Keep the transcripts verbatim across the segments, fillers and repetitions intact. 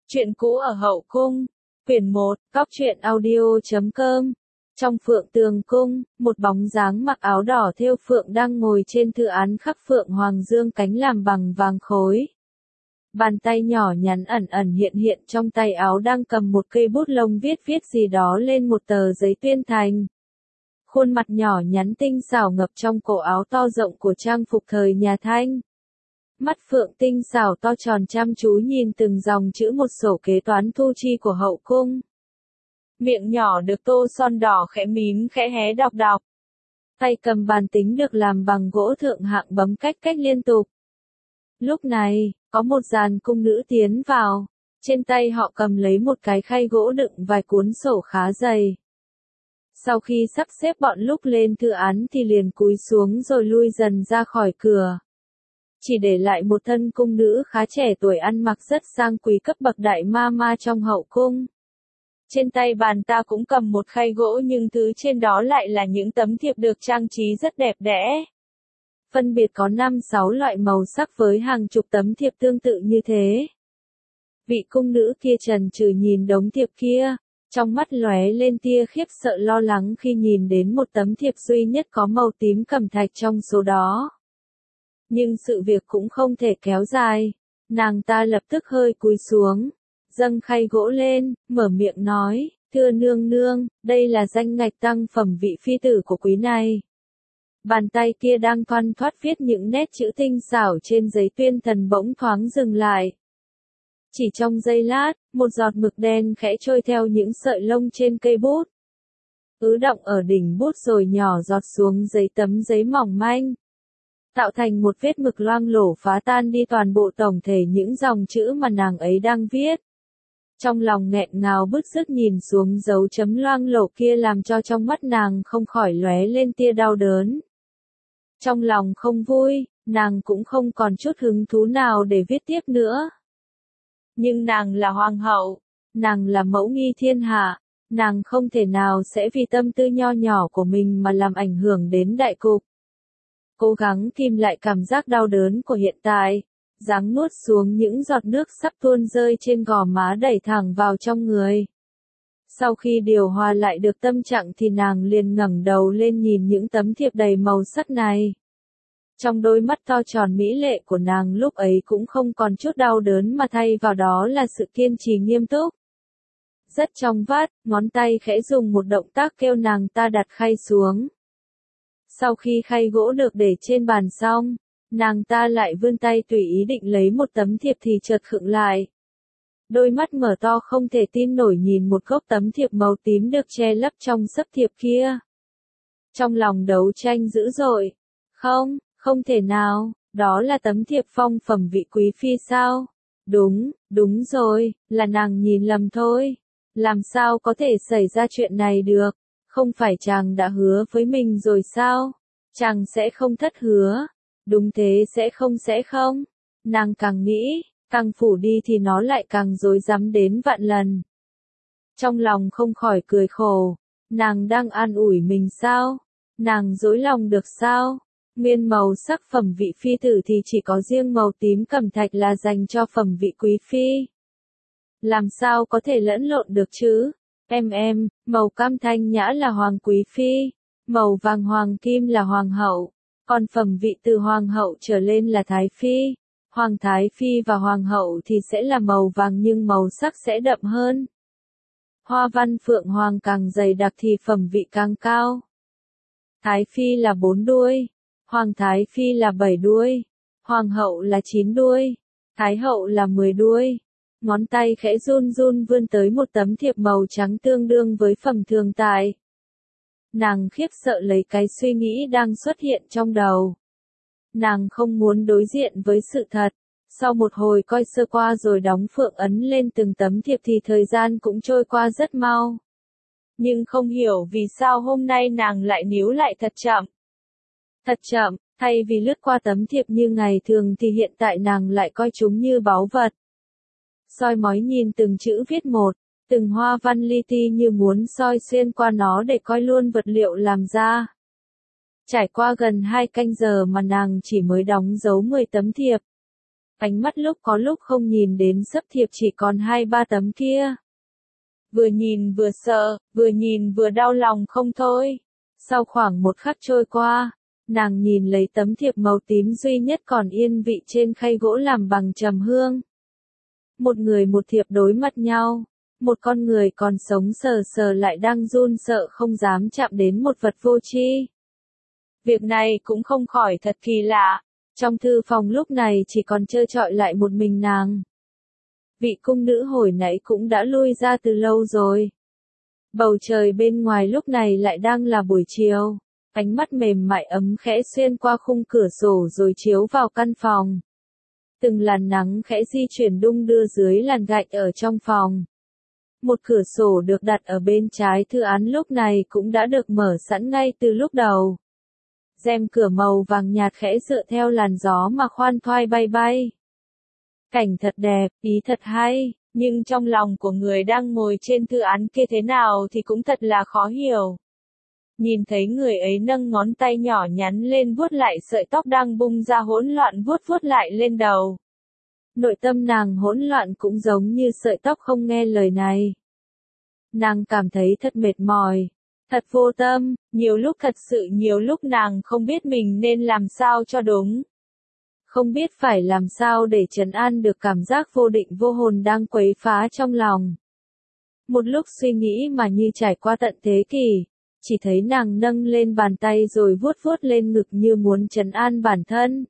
Chuyện cũ ở hậu cung, quyển một, cóc truyện audio chấm com. Trong Phượng Tường cung, một bóng dáng mặc áo đỏ thêu phượng đang ngồi trên thư án khắc phượng hoàng dương cánh làm bằng vàng khối. Bàn tay nhỏ nhắn ẩn ẩn hiện hiện trong tay áo đang cầm một cây bút lông viết viết gì đó lên một tờ giấy tuyên thành. Khuôn mặt nhỏ nhắn tinh xảo ngập trong cổ áo to rộng của trang phục thời nhà Thanh. Mắt phượng tinh xảo to tròn chăm chú nhìn từng dòng chữ một sổ kế toán thu chi của hậu cung. Miệng nhỏ được tô son đỏ khẽ mím khẽ hé đọc đọc. Tay cầm bàn tính được làm bằng gỗ thượng hạng bấm cách cách liên tục. Lúc này, có một dàn cung nữ tiến vào, trên tay họ cầm lấy một cái khay gỗ đựng vài cuốn sổ khá dày. Sau khi sắp xếp bọn lúc lên thư án thì liền cúi xuống rồi lui dần ra khỏi cửa. Chỉ để lại một thân cung nữ khá trẻ tuổi ăn mặc rất sang quý cấp bậc đại ma ma trong hậu cung. Trên tay bàn ta cũng cầm một khay gỗ nhưng thứ trên đó lại là những tấm thiệp được trang trí rất đẹp đẽ. Phân biệt có năm sáu loại màu sắc với hàng chục tấm thiệp tương tự như thế. Vị cung nữ kia chần chừ nhìn đống thiệp kia, trong mắt lóe lên tia khiếp sợ lo lắng khi nhìn đến một tấm thiệp duy nhất có màu tím cẩm thạch trong số đó. Nhưng sự việc cũng không thể kéo dài, nàng ta lập tức hơi cúi xuống, dâng khay gỗ lên, mở miệng nói, thưa nương nương, đây là danh ngạch tăng phẩm vị phi tử của quý này. Bàn tay kia đang thoăn thoắt viết những nét chữ tinh xảo trên giấy tuyên thần bỗng thoáng dừng lại. Chỉ trong giây lát, một giọt mực đen khẽ trôi theo những sợi lông trên cây bút. Ứ động ở đỉnh bút rồi nhỏ giọt xuống giấy tấm giấy mỏng manh. Tạo thành một vết mực loang lổ phá tan đi toàn bộ tổng thể những dòng chữ mà nàng ấy đang viết. Trong lòng nghẹn ngào bứt rứt nhìn xuống dấu chấm loang lổ kia làm cho trong mắt nàng không khỏi lóe lên tia đau đớn. Trong lòng không vui, nàng cũng không còn chút hứng thú nào để viết tiếp nữa. Nhưng nàng là hoàng hậu, nàng là mẫu nghi thiên hạ, nàng không thể nào sẽ vì tâm tư nho nhỏ của mình mà làm ảnh hưởng đến đại cục. Cố gắng kìm lại cảm giác đau đớn của hiện tại, ráng nuốt xuống những giọt nước sắp tuôn rơi trên gò má đẩy thẳng vào trong người. Sau khi điều hòa lại được tâm trạng thì nàng liền ngẩng đầu lên nhìn những tấm thiệp đầy màu sắc này. Trong đôi mắt to tròn mỹ lệ của nàng lúc ấy cũng không còn chút đau đớn mà thay vào đó là sự kiên trì nghiêm túc. Rất trong vắt, ngón tay khẽ dùng một động tác kêu nàng ta đặt khay xuống. Sau khi khay gỗ được để trên bàn xong, nàng ta lại vươn tay tùy ý định lấy một tấm thiệp thì chợt khựng lại. Đôi mắt mở to không thể tin nổi nhìn một gốc tấm thiệp màu tím được che lấp trong sấp thiệp kia. Trong lòng đấu tranh dữ dội. Không, không thể nào, đó là tấm thiệp phong phẩm vị quý phi sao? Đúng, đúng rồi, là nàng nhìn lầm thôi. Làm sao có thể xảy ra chuyện này được? Không phải chàng đã hứa với mình rồi sao? Chàng sẽ không thất hứa. Đúng thế sẽ không sẽ không. Nàng càng nghĩ, càng phủ đi thì nó lại càng rối rắm đến vạn lần. Trong lòng không khỏi cười khổ. Nàng đang an ủi mình sao? Nàng dối lòng được sao? Nguyên màu sắc phẩm vị phi tử thì chỉ có riêng màu tím cẩm thạch là dành cho phẩm vị quý phi. Làm sao có thể lẫn lộn được chứ? Em em, màu cam thanh nhã là hoàng quý phi, màu vàng hoàng kim là hoàng hậu, còn phẩm vị từ hoàng hậu trở lên là thái phi. Hoàng thái phi và hoàng hậu thì sẽ là màu vàng nhưng màu sắc sẽ đậm hơn. Hoa văn phượng hoàng càng dày đặc thì phẩm vị càng cao. Thái phi là bốn đuôi, hoàng thái phi là bảy đuôi, hoàng hậu là chín đuôi, thái hậu là mười đuôi. Ngón tay khẽ run run vươn tới một tấm thiệp màu trắng tương đương với phẩm thường tại. Nàng khiếp sợ lấy cái suy nghĩ đang xuất hiện trong đầu. Nàng không muốn đối diện với sự thật. Sau một hồi coi sơ qua rồi đóng phượng ấn lên từng tấm thiệp thì thời gian cũng trôi qua rất mau. Nhưng không hiểu vì sao hôm nay nàng lại níu lại thật chậm. Thật chậm, thay vì lướt qua tấm thiệp như ngày thường thì hiện tại nàng lại coi chúng như báu vật. Soi mói nhìn từng chữ viết một, từng hoa văn li ti như muốn soi xuyên qua nó để coi luôn vật liệu làm ra. Trải qua gần hai canh giờ mà nàng chỉ mới đóng dấu mười tấm thiệp. Ánh mắt lúc có lúc không nhìn đến sấp thiệp chỉ còn hai ba tấm kia. Vừa nhìn vừa sợ, vừa nhìn vừa đau lòng không thôi. Sau khoảng một khắc trôi qua, nàng nhìn lấy tấm thiệp màu tím duy nhất còn yên vị trên khay gỗ làm bằng trầm hương. Một người một thiệp đối mặt nhau, một con người còn sống sờ sờ lại đang run sợ không dám chạm đến một vật vô tri. Việc này cũng không khỏi thật kỳ lạ, trong thư phòng lúc này chỉ còn trơ trọi lại một mình nàng. Vị cung nữ hồi nãy cũng đã lui ra từ lâu rồi. Bầu trời bên ngoài lúc này lại đang là buổi chiều, ánh mắt mềm mại ấm khẽ xuyên qua khung cửa sổ rồi chiếu vào căn phòng. Từng làn nắng khẽ di chuyển đung đưa dưới làn gạch ở trong phòng. Một cửa sổ được đặt ở bên trái thư án lúc này cũng đã được mở sẵn ngay từ lúc đầu. Rèm cửa màu vàng nhạt khẽ dựa theo làn gió mà khoan khoai bay bay. Cảnh thật đẹp, ý thật hay, nhưng trong lòng của người đang ngồi trên thư án kia thế nào thì cũng thật là khó hiểu. Nhìn thấy người ấy nâng ngón tay nhỏ nhắn lên vuốt lại sợi tóc đang bung ra hỗn loạn vuốt vuốt lại lên đầu. Nội tâm nàng hỗn loạn cũng giống như sợi tóc không nghe lời này. Nàng cảm thấy thật mệt mỏi, thật vô tâm, nhiều lúc thật sự nhiều lúc nàng không biết mình nên làm sao cho đúng. Không biết phải làm sao để trấn an được cảm giác vô định vô hồn đang quấy phá trong lòng. Một lúc suy nghĩ mà như trải qua tận thế kỷ, chỉ thấy nàng nâng lên bàn tay rồi vuốt vuốt lên ngực như muốn trấn an bản thân.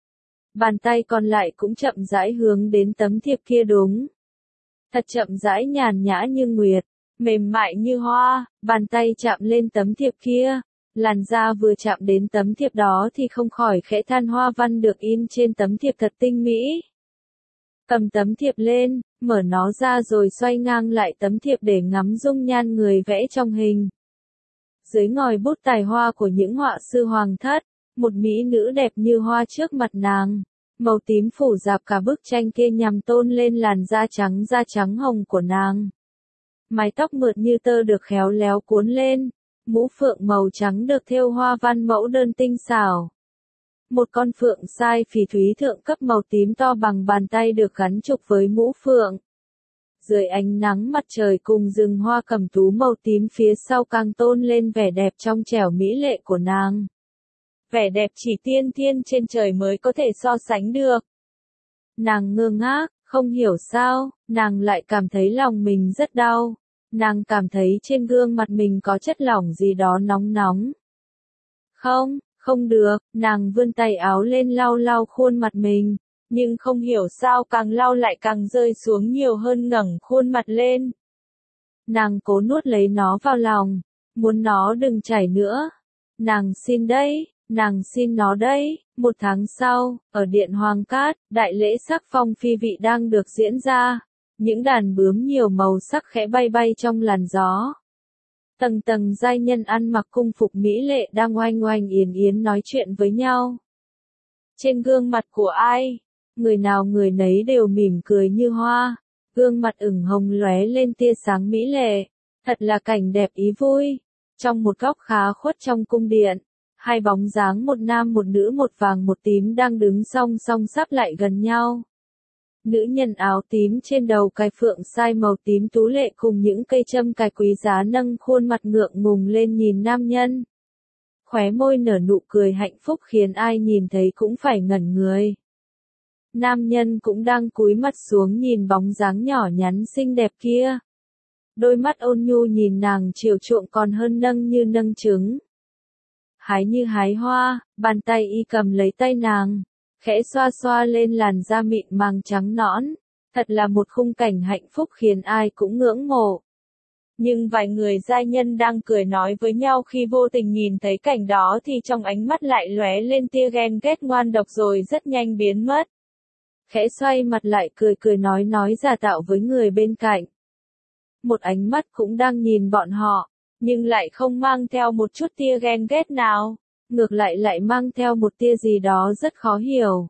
Bàn tay còn lại cũng chậm rãi hướng đến tấm thiệp kia đúng. Thật chậm rãi nhàn nhã như nguyệt, mềm mại như hoa, bàn tay chạm lên tấm thiệp kia. Làn da vừa chạm đến tấm thiệp đó thì không khỏi khẽ than hoa văn được in trên tấm thiệp thật tinh mỹ. Cầm tấm thiệp lên, mở nó ra rồi xoay ngang lại tấm thiệp để ngắm dung nhan người vẽ trong hình. Dưới ngòi bút tài hoa của những họa sư hoàng thất, một mỹ nữ đẹp như hoa trước mặt nàng. Màu tím phủ rạp cả bức tranh kia nhằm tôn lên làn da trắng da trắng hồng của nàng. Mái tóc mượt như tơ được khéo léo cuốn lên. Mũ phượng màu trắng được thêu hoa văn mẫu đơn tinh xảo. Một con phượng sai phỉ thúy thượng cấp màu tím to bằng bàn tay được gắn trục với mũ phượng. Dưới ánh nắng mặt trời cùng rừng hoa cẩm tú màu tím phía sau càng tôn lên vẻ đẹp trong trẻo mỹ lệ của nàng. Vẻ đẹp chỉ tiên thiên trên trời mới có thể so sánh được. Nàng ngơ ngác, không hiểu sao, nàng lại cảm thấy lòng mình rất đau. Nàng cảm thấy trên gương mặt mình có chất lỏng gì đó nóng nóng. Không, không được, nàng vươn tay áo lên lau lau khuôn mặt mình, nhưng không hiểu sao càng lau lại càng rơi xuống nhiều hơn ngẩng khuôn mặt lên. Nàng cố nuốt lấy nó vào lòng, muốn nó đừng chảy nữa. Nàng xin đấy, nàng xin nó đấy. Một tháng sau, ở Điện Hoàng Cát, đại lễ sắc phong phi vị đang được diễn ra. Những đàn bướm nhiều màu sắc khẽ bay bay trong làn gió. Tầng tầng giai nhân ăn mặc cung phục mỹ lệ đang oanh oanh yến yến nói chuyện với nhau. Trên gương mặt của ai, người nào người nấy đều mỉm cười như hoa, gương mặt ửng hồng lóe lên tia sáng mỹ lệ, thật là cảnh đẹp ý vui. Trong một góc khá khuất trong cung điện, hai bóng dáng một nam một nữ một vàng một tím đang đứng song song sắp lại gần nhau. Nữ nhân áo tím trên đầu cài phượng sai màu tím tú lệ cùng những cây châm cài quý giá nâng khuôn mặt ngượng ngùng lên nhìn nam nhân. Khóe môi nở nụ cười hạnh phúc khiến ai nhìn thấy cũng phải ngẩn người. Nam nhân cũng đang cúi mặt xuống nhìn bóng dáng nhỏ nhắn xinh đẹp kia. Đôi mắt ôn nhu nhìn nàng chiều chuộng còn hơn nâng như nâng trứng. Hái như hái hoa, bàn tay y cầm lấy tay nàng. Khẽ xoa xoa lên làn da mịn màng trắng nõn, thật là một khung cảnh hạnh phúc khiến ai cũng ngưỡng mộ. Nhưng vài người giai nhân đang cười nói với nhau khi vô tình nhìn thấy cảnh đó thì trong ánh mắt lại lóe lên tia ghen ghét ngoan độc rồi rất nhanh biến mất. Khẽ xoay mặt lại cười cười nói nói giả tạo với người bên cạnh. Một ánh mắt cũng đang nhìn bọn họ, nhưng lại không mang theo một chút tia ghen ghét nào. Ngược lại lại mang theo một tia gì đó rất khó hiểu.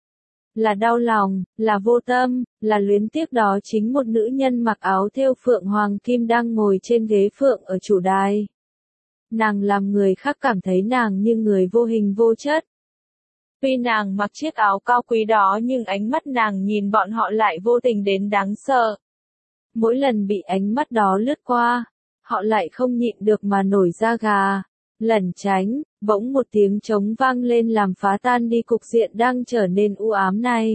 Là đau lòng, là vô tâm, là luyến tiếc đó chính một nữ nhân mặc áo thêu phượng hoàng kim đang ngồi trên ghế phượng ở chủ đài. Nàng làm người khác cảm thấy nàng như người vô hình vô chất. Tuy nàng mặc chiếc áo cao quý đó nhưng ánh mắt nàng nhìn bọn họ lại vô tình đến đáng sợ. Mỗi lần bị ánh mắt đó lướt qua, họ lại không nhịn được mà nổi da gà, lẩn tránh, bỗng một tiếng trống vang lên làm phá tan đi cục diện đang trở nên u ám này.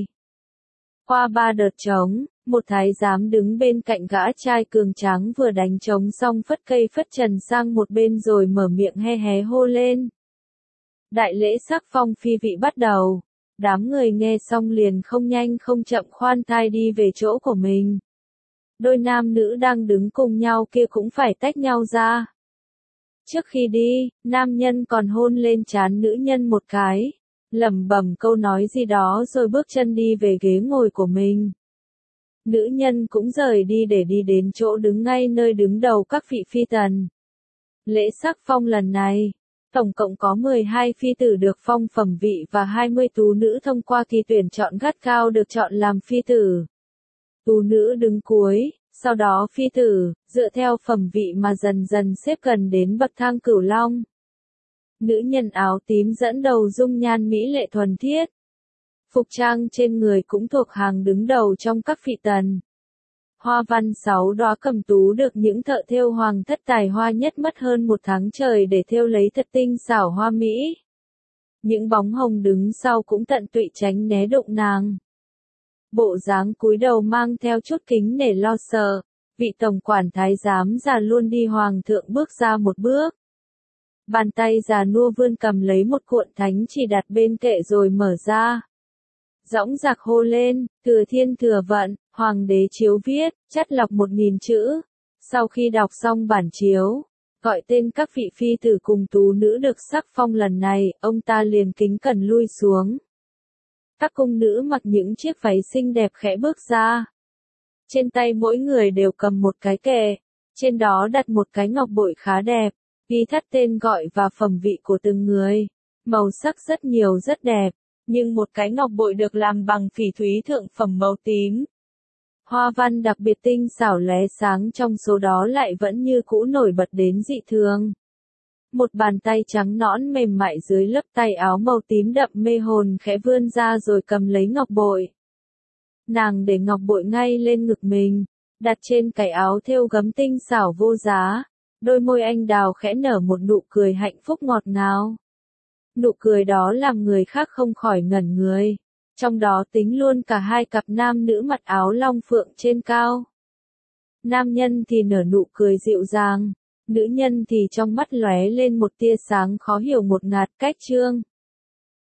Qua ba đợt trống, một thái giám đứng bên cạnh gã trai cường tráng vừa đánh trống xong phất cây phất trần sang một bên rồi mở miệng he hé hô lên. Đại lễ sắc phong phi vị bắt đầu, đám người nghe xong liền không nhanh không chậm khoan thai đi về chỗ của mình. Đôi nam nữ đang đứng cùng nhau kia cũng phải tách nhau ra. Trước khi đi, nam nhân còn hôn lên trán nữ nhân một cái, lẩm bẩm câu nói gì đó rồi bước chân đi về ghế ngồi của mình. Nữ nhân cũng rời đi để đi đến chỗ đứng ngay nơi đứng đầu các vị phi tần. Lễ sắc phong lần này, tổng cộng có mười hai phi tử được phong phẩm vị và hai mươi tú nữ thông qua kỳ tuyển chọn gắt gao được chọn làm phi tử. Tú nữ đứng cuối, sau đó phi tử, dựa theo phẩm vị mà dần dần xếp gần đến bậc thang cửu long. Nữ nhân áo tím dẫn đầu dung nhan mỹ lệ thuần thiết. Phục trang trên người cũng thuộc hàng đứng đầu trong các vị tần. Hoa văn sáu đóa cẩm tú được những thợ thêu hoàng thất tài hoa nhất mất hơn một tháng trời để thêu lấy thật tinh xảo hoa mỹ. Những bóng hồng đứng sau cũng tận tụy tránh né đụng nàng. Bộ dáng cúi đầu mang theo chút kính nể lo sợ, vị tổng quản thái giám già luôn đi hoàng thượng bước ra một bước. Bàn tay già nua vươn cầm lấy một cuộn thánh chỉ đặt bên kệ rồi mở ra. Dõng dạc hô lên, thừa thiên thừa vận, hoàng đế chiếu viết, chắt lọc một nghìn chữ. Sau khi đọc xong bản chiếu, gọi tên các vị phi tử cùng tú nữ được sắc phong lần này, ông ta liền kính cẩn lui xuống. Các cung nữ mặc những chiếc váy xinh đẹp khẽ bước ra. Trên tay mỗi người đều cầm một cái kệ, trên đó đặt một cái ngọc bội khá đẹp, ghi thắt tên gọi và phẩm vị của từng người. Màu sắc rất nhiều rất đẹp, nhưng một cái ngọc bội được làm bằng phỉ thúy thượng phẩm màu tím. Hoa văn đặc biệt tinh xảo lóe sáng trong số đó lại vẫn như cũ nổi bật đến dị thường. Một bàn tay trắng nõn mềm mại dưới lớp tay áo màu tím đậm mê hồn khẽ vươn ra rồi cầm lấy ngọc bội. Nàng để ngọc bội ngay lên ngực mình, đặt trên cái áo thêu gấm tinh xảo vô giá, đôi môi anh đào khẽ nở một nụ cười hạnh phúc ngọt ngào. Nụ cười đó làm người khác không khỏi ngẩn người, trong đó tính luôn cả hai cặp nam nữ mặc áo long phượng trên cao. Nam nhân thì nở nụ cười dịu dàng, nữ nhân thì trong mắt lóe lên một tia sáng khó hiểu một ngạt cách trương.